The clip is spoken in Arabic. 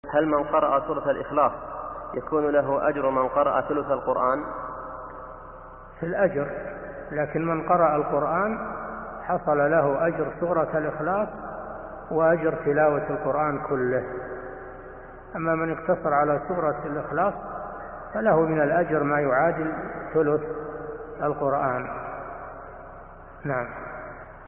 هل من قرأ سورة الإخلاص يكون له أجر من قرأ ثلث القرآن؟ في الأجر، لكن من قرأ القرآن حصل له أجر سورة الإخلاص وأجر تلاوة القرآن كله. أما من اقتصر على سورة الإخلاص فله من الأجر ما يعادل ثلث القرآن. نعم.